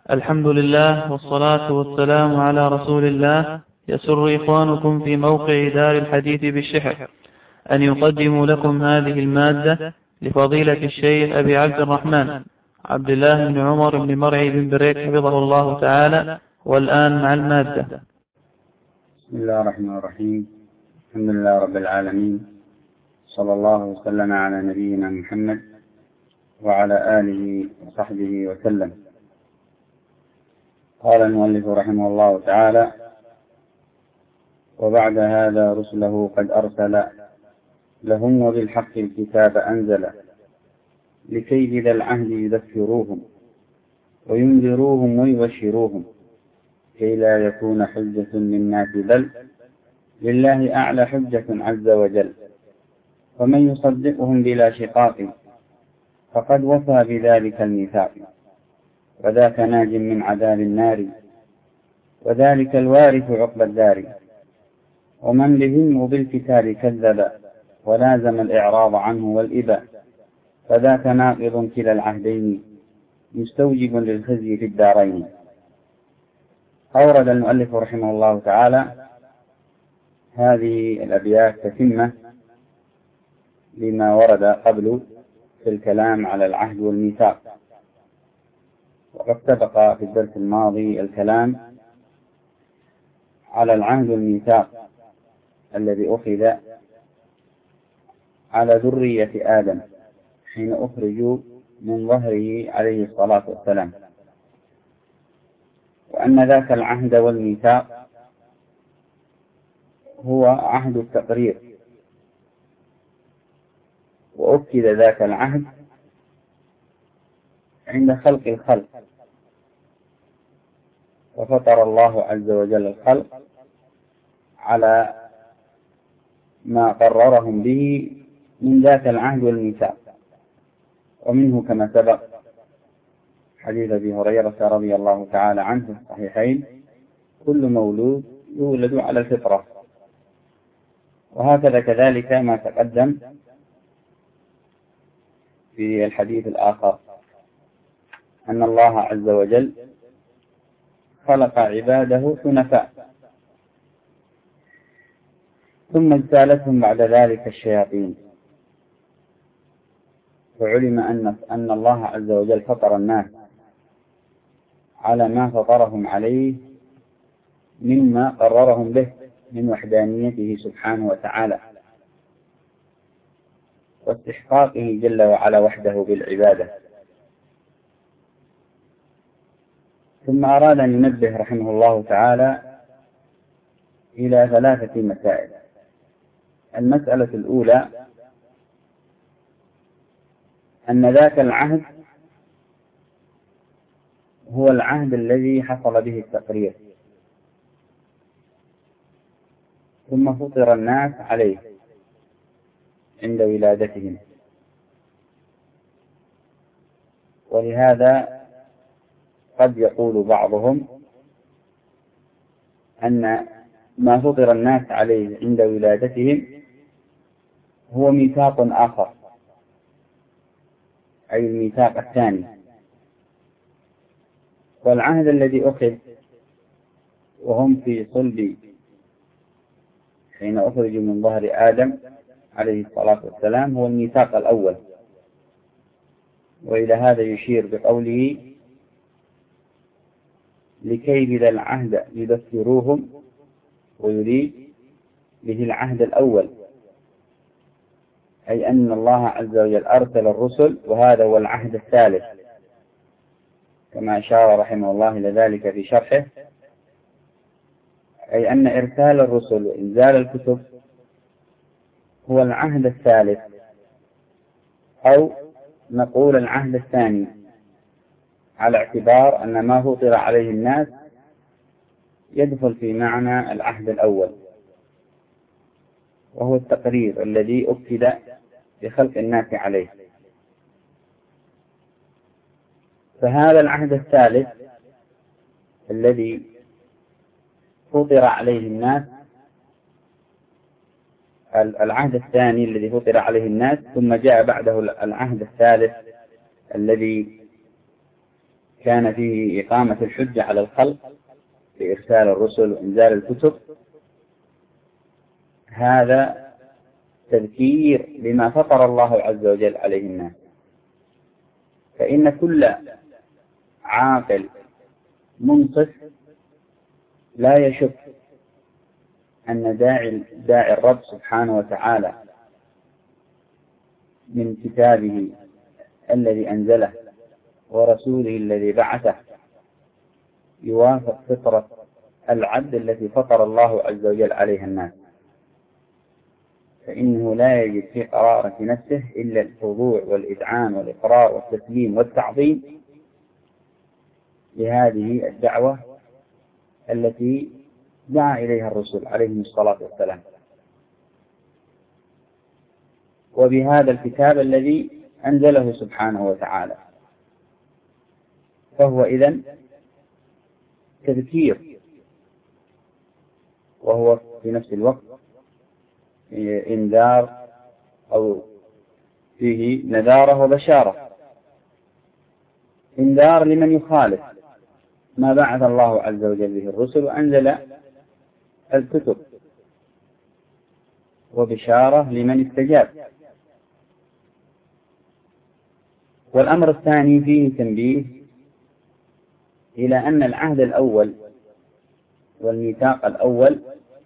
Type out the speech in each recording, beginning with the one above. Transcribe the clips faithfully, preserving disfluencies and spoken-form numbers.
الحمد لله والصلاة والسلام على رسول الله. يسر إخوانكم في موقع دار الحديث بالشحر أن يقدموا لكم هذه المادة لفضيلة الشيخ أبي عبد الرحمن عبد الله بن عمر بن مرعي بن بريك حفظه الله تعالى. والآن مع المادة. بسم الله الرحمن الرحيم. الحمد لله رب العالمين، صلى الله وسلم على نبينا محمد وعلى آله وصحبه وسلم. قال المؤلف رحمه الله تعالى: وبعد هذا رسله قد أرسل لهم وبالحق الكتاب أنزل، لكي بذا العهد يذكروهم وينذروهم ويبشروهم، كي لا يكون حجة للناس بل لله أعلى حجة عز وجل. ومن يصدقهم بلا شقاق فقد وفى بذلك الميثاق، وذاك ناج من عذاب النار، وذلك الوارث عقب الدار. ومن بهم وبالكتاب كذب ولازم الإعراض عنه والإباء، فذاك ناقض كلا العهدين مستوجب للخزي في الدارين. أورد المؤلف رحمه الله تعالى هذه الأبيات تتمة لما ورد قبل في الكلام على العهد والميثاق. وقد سبق في الدرس الماضي الكلام على العهد والميثاق الذي أخذ على ذرية آدم حين أخرجوا من ظهره عليه الصلاة والسلام، وأن ذاك العهد والميثاق هو عهد التقرير، وأكد ذاك العهد عند خلق الخلق، وفطر الله عز وجل الخلق على ما قررهم به من ذاك العهد والميثاق. ومنه كما سبق حديث أبي هريرة رضي الله تعالى عنه في الصحيحين: كل مولود يولد على الفطرة. وهكذا كذلك ما تقدم في الحديث الآخر أن الله عز وجل خلق عباده حنفاء، ثم اجتالتهم بعد ذلك الشياطين، وعلم أن أن الله عز وجل فطر الناس على ما فطرهم عليه مما قررهم به من وحدانيته سبحانه وتعالى، واستحقاقه جل وعلا وحده بالعبادة. ثم أراد أن ينبه رحمه الله تعالى إلى ثلاثة مسائل. المسألة الأولى أن ذاك العهد هو العهد الذي حصل به التقرير، ثم فطر الناس عليه عند ولادتهم. ولهذا قد يقول بعضهم أن ما فطر الناس عليه عند ولادتهم هو ميثاق آخر، أي الميثاق الثاني. والعهد الذي أخذ وهم في صلب حين أخرجوا من ظهر آدم عليه الصلاة والسلام هو الميثاق الأول. وإلى هذا يشير بقوله: لكي بذا العهد يذكروهم، ويريد به العهد الأول، أي أن الله عز وجل أرسل الرسل، وهذا هو العهد الثالث، كما أشار رحمه الله إلى ذلك في شرحه، أي أن إرسال الرسل وإنزال الكتب هو العهد الثالث، أو نقول العهد الثاني، على اعتبار أن ما فطر عليه الناس يدخل في معنى العهد الأول، وهو التقرير الذي أكد بخلق الناس عليه. فهذا العهد الثالث الذي فطر عليه الناس، العهد الثاني الذي فطر عليه الناس، ثم جاء بعده العهد الثالث الذي كان فيه إقامة الحجة على الخلق بإرسال الرسل وإنزال الكتب، هذا تذكير بما فطر الله عز وجل عليه الناس. فإن كل عاقل منصف لا يشك أن داعي, داعي الرب سبحانه وتعالى من كتابه الذي أنزله ورسوله الذي بعثه يوافق فطرة العبد التي فطر الله عز وجل عليها الناس، فإنه لا يجد في قرارة نفسه إلا الخضوع والإذعان والإقرار والتسليم والتعظيم لهذه الدعوة التي دعا إليها الرسل عليهم الصلاة والسلام، وبهذا الكتاب الذي أنزله سبحانه وتعالى. فهو إذن تذكير، وهو في نفس الوقت إنذار أو فيه نذارة وبشارة. إنذار لمن يخالف ما بعث الله عز وجل به الرسل وأنزل الكتب، وبشارة لمن استجاب. والأمر الثاني فيه تنبيه إلى أن العهد الأول والميثاق الأول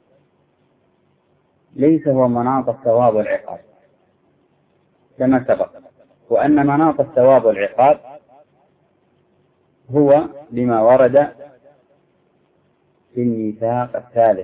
ليس هو مناط الثواب والعقاب كما سبق، وأن مناط الثواب والعقاب هو لما ورد في الميثاق الثالث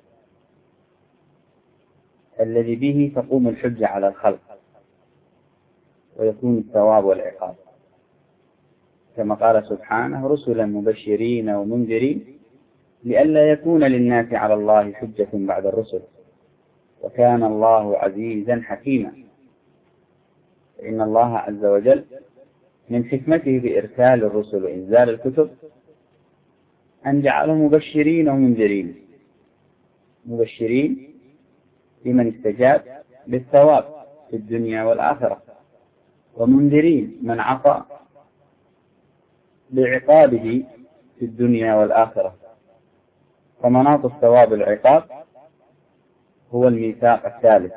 الذي به تقوم الحجة على الخلق ويكون الثواب والعقاب، كما قال سبحانه: رسلا مبشرين ومنذرين لئلا يكون للناس على الله حجة بعد الرسل وكان الله عزيزا حكيما. إن الله عز وجل من حكمته بإرسال الرسل وإنزال الكتب أن جعلهم مبشرين ومنذرين، مبشرين لمن استجاب بالثواب في الدنيا والآخرة، ومنذرين من عصى بعقابه في الدنيا والآخرة. فمناط الثواب والعقاب هو الميثاق الثالث،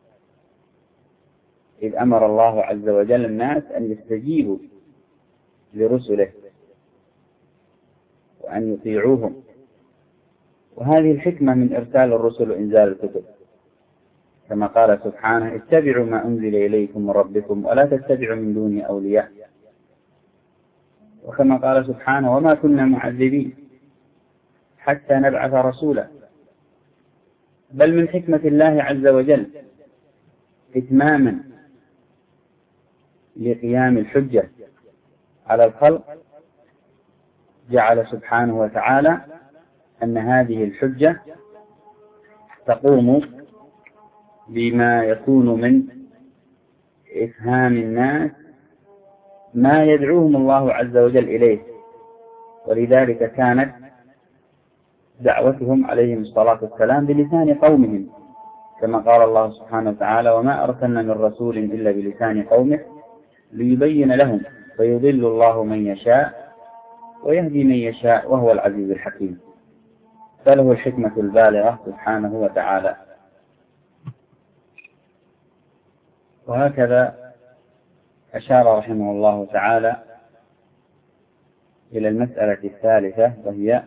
إذ أمر الله عز وجل الناس أن يستجيبوا لرسله وأن يطيعوهم، وهذه الحكمة من إرسال الرسل وإنزال الكتب، كما قال سبحانه: اتبعوا ما أنزل إليكم من ربكم ولا تتبعوا من دونه أولياء. وكما قال سبحانه: وما كنا معذبين حتى نبعث رسولا. بل من حكمة الله عز وجل إتماما لقيام الحجة على الخلق جعل سبحانه وتعالى أن هذه الحجة تقوم بما يكون من إفهام الناس ما يدعوهم الله عز وجل إليه، ولذلك كانت دعوتهم عليهم الصلاة والسلام بلسان قومهم، كما قال الله سبحانه وتعالى: وما أرسلنا من رسول إلا بلسان قومه ليبين لهم فيضل الله من يشاء ويهدي من يشاء وهو العزيز الحكيم. فله الحكمة البالغة سبحانه وتعالى. وهكذا أشار رحمه الله تعالى إلى المسألة الثالثة، وهي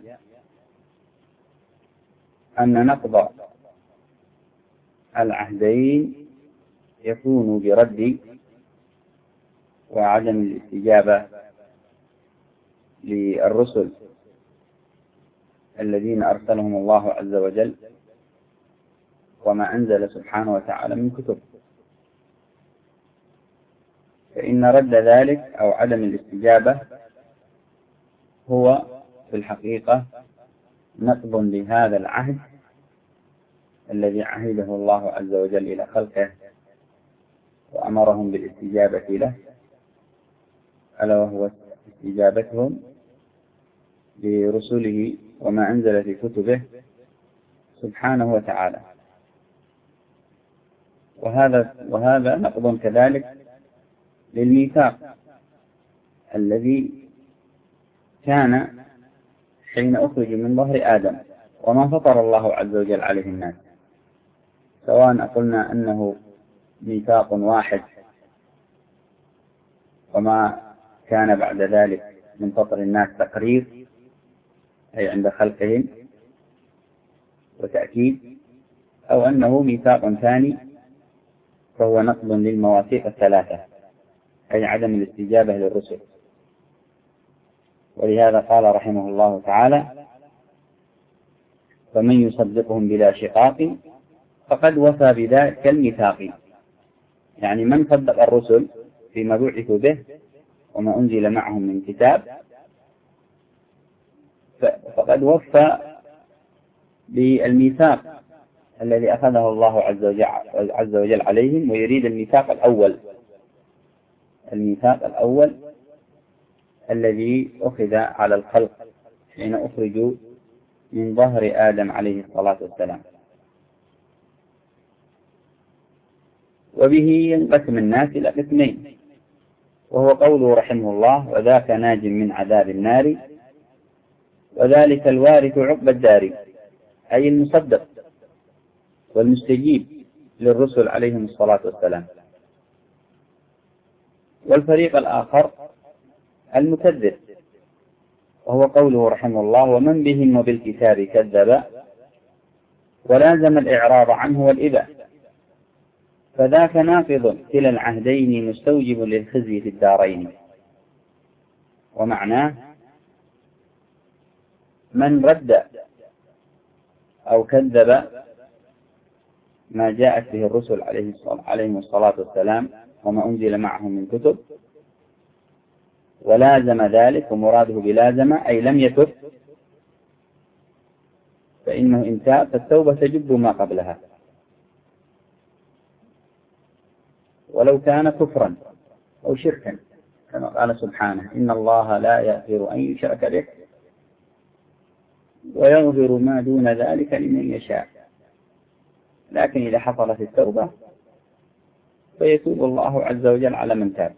أن نقض العهدين يكون برد وعدم الاستجابة للرسل الذين أرسلهم الله عز وجل وما أنزل سبحانه وتعالى من كتب، فإن رد ذلك أو عدم الاستجابة هو في الحقيقة نقض لهذا العهد الذي عهده الله عز وجل إلى خلقه وأمرهم بالاستجابة له، ألا وهو استجابتهم لرسله وما أنزل في كتبه سبحانه وتعالى. وهذا وهذا نقض كذلك للميثاق الذي كان حين أخرج من ظهر آدم وما فطر الله عز وجل عليه الناس، سواء قلنا أنه ميثاق واحد وما كان بعد ذلك من فطر الناس تقرير أي عند خلقهم وتأكيد، أو أنه ميثاق ثاني فهو نقض للمواثيق الثلاثة أي عدم الاستجابة للرسل. ولهذا قال رحمه الله تعالى: فمن يصدقهم بلا شقاق فقد وفى بذلك الميثاق. يعني من صدق الرسل فيما بعثوا به وما أنزل معهم من كتاب فقد وفى بالميثاق الذي أخذه الله عز وجل, عز وجل عليهم، ويريد الميثاق الأول، الميثاق الأول الذي أخذ على الخلق حين أخرجوا من ظهر آدم عليه الصلاة والسلام. وبه ينقسم الناس إلى قسمين، وهو قوله رحمه الله: وذاك ناج من عذاب النار وذلك الوارث عقب الدار، أي المصدق والمستجيب للرسل عليهم الصلاة والسلام. والفريق الآخر المكذب، وهو قوله رحمه الله: ومن بهم وبالكتاب كذب ولازم الإعراض عنه والإباء، فذاك ناقض كلا العهدين مستوجب للخزي في الدارين. ومعناه: من رد أو كذب ما جاءت به الرسل عليهم الصلاة والسلام وما أنزل معهم من كتب ولازم ذلك، ومراده بلازم أي لم يتب، فإنه إن تاب فالتوبة تجب ما قبلها، ولو كان كفرا أو شركا، كما قال سبحانه: إن الله لا يغفر أن يشرك به ويغفر ما دون ذلك لمن يشاء. لكن إذا حصلت التوبة فيتوب الله عز وجل على من تاب.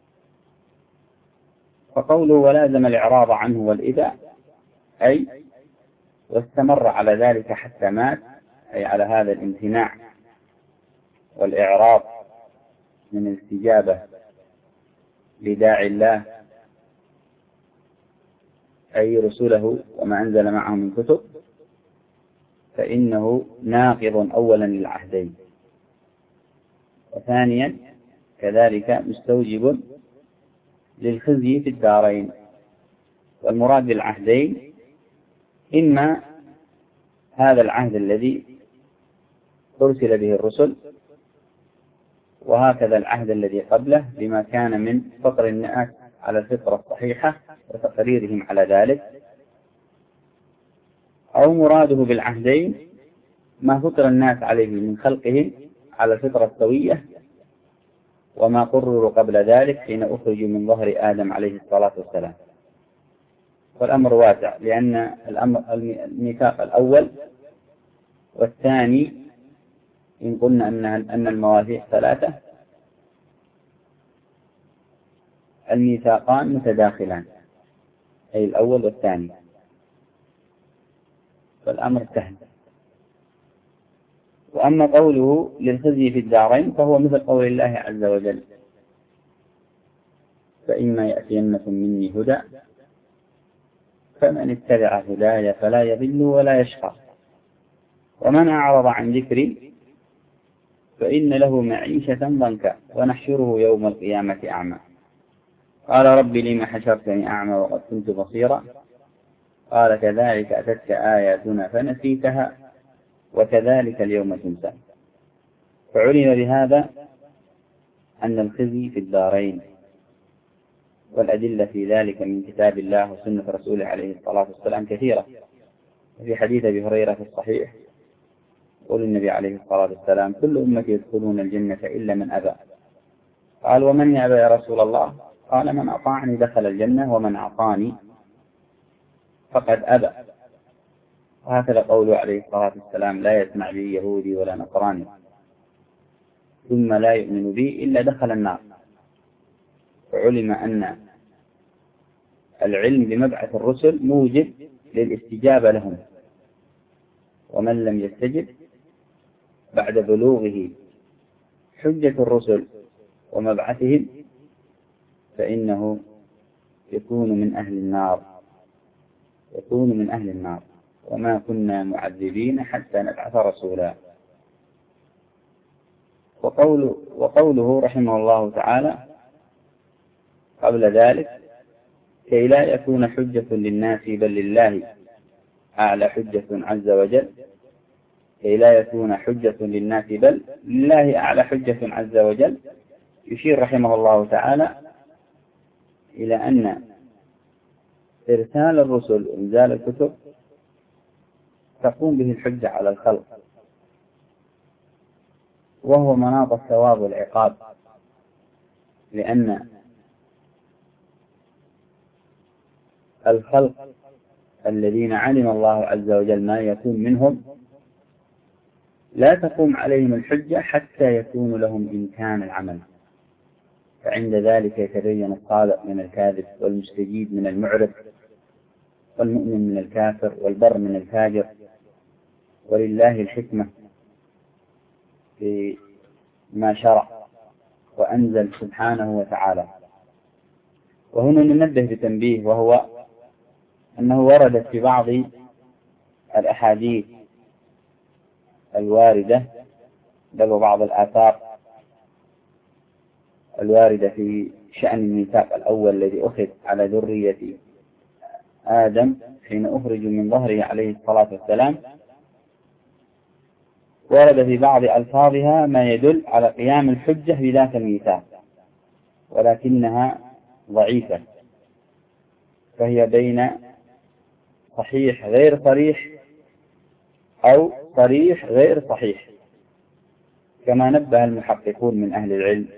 فقوله ولازم الإعراض عنه والإذاء أي واستمر على ذلك حتى مات، أي على هذا الامتناع والإعراض من الاستجابة لداعي الله أي رسله وما أنزل معه من كتب، فإنه ناقض أولا للعهدين، وثانيا كذلك مستوجب للخزي في الدارين. والمراد بالعهدين إما هذا العهد الذي أرسل به الرسل، وهكذا العهد الذي قبله بما كان من فطر الناس على الفطرة الصحيحة وتقريرهم على ذلك، أو مراده بالعهدين ما فطر الناس عليه من خلقهم على الفطرة السوية وما قرروا قبل ذلك حين أخرجوا من ظهر آدم عليه الصلاة والسلام. والأمر واسع، لأن الأمر الميثاق الأول والثاني إن قلنا أن أن المواثيق ثلاثة، الميثاقان متداخلان، أي الأول والثاني، فالأمر سهل. وأما قوله للخزي في الدارين فهو مثل قول الله عز وجل: فإما يأتينكم مني هدى فمن اتبع هداي فلا يضل ولا يشقى ومن أعرض عن ذكري فإن له معيشة ضنكا ونحشره يوم القيامة أعمى. قال رب لما حشرتني أعمى وقد كنت بصيرا قال كذلك أتتك آياتنا فنسيتها وكذلك اليوم تنسى. فعلم بهذا أن الخزي في الدارين، والأدلة في ذلك من كتاب الله وسنة رسوله عليه الصلاة والسلام كثيرة. في حديث أبي هريرة في الصحيح قول النبي عليه الصلاة والسلام: كل أمتي يدخلون الجنة إلا من أبى. قال: ومن يأبى يا رسول الله؟ قال: من أطاعني دخل الجنة ومن أعطاني فقد أبى. وهكذا قوله عليه الصلاة والسلام: لا يسمع بي يهودي ولا نصراني ثم لا يؤمن بي إلا دخل النار. فعلم أن العلم بمبعث الرسل موجب للاستجابة لهم، ومن لم يستجب بعد بلوغه حجة الرسل ومبعثهم فإنه يكون من أهل النار يكون من أهل النار وما كنا معذبين حتى نبعث رسولا. وقوله, وقوله رحمه الله تعالى قبل ذلك كي لا يكون حجة للناس بل لله أعلى حجة عز وجل كي لا يكون حجة للناس بل لله أعلى حجة عز وجل، يشير رحمه الله تعالى إلى أن إرسال الرسل وإنزال الكتب تقوم به الحجة على الخلق، وهو مناط الثواب والعقاب، لأن الخلق الذين علم الله عز وجل ما يكون منهم لا تقوم عليهم الحجة حتى يكون لهم إمكان العمل، فعند ذلك يتبين الصادق من الكاذب والمستجيب من المعرض والمؤمن من الكافر والبر من الفاجر، ولله الحكمة في ما شرع وأنزل سبحانه وتعالى. وهنا ننبه بتنبيه، وهو أنه وردت في بعض الأحاديث الواردة بل وبعض الآثار الواردة في شأن الميثاق الأول الذي أخذ على ذرية آدم حين أخرج من ظهره عليه الصلاة والسلام، ورد في بعض ألفاظها ما يدل على قيام الحجة بذات الميثاق، ولكنها ضعيفة، فهي بين صحيح غير صريح أو صريح غير صحيح، كما نبه المحققون من أهل العلم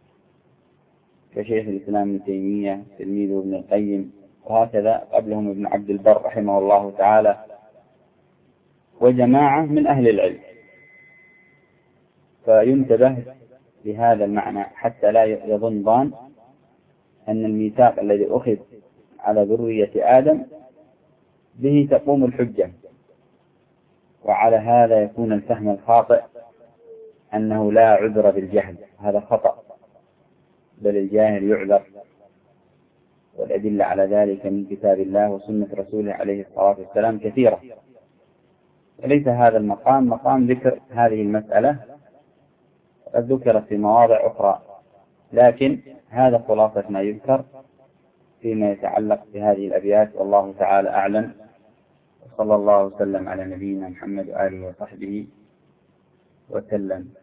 كشيخ الإسلام ابن تيمية تلميذه ابن القيم، وهكذا قبلهم ابن عبد البر رحمه الله تعالى وجماعة من أهل العلم. فينتبه لهذا المعنى حتى لا يظن ظان أن الميثاق الذي أخذ على ذرية آدم به تقوم الحجة، وعلى هذا يكون الفهم الخاطئ أنه لا عذر بالجهل، هذا خطأ، بل الجاهل يعذر، والأدلة على ذلك من كتاب الله وسنة رسوله عليه الصلاة والسلام كثيرة. وليس هذا المقام مقام ذكر هذه المسألة، قد ذكرت في مواضع أخرى، لكن هذا خلاصة ما يذكر فيما يتعلق بهذه الأبيات، والله تعالى أعلم، وصلى الله وسلم على نبينا محمد وآله وصحبه وسلم.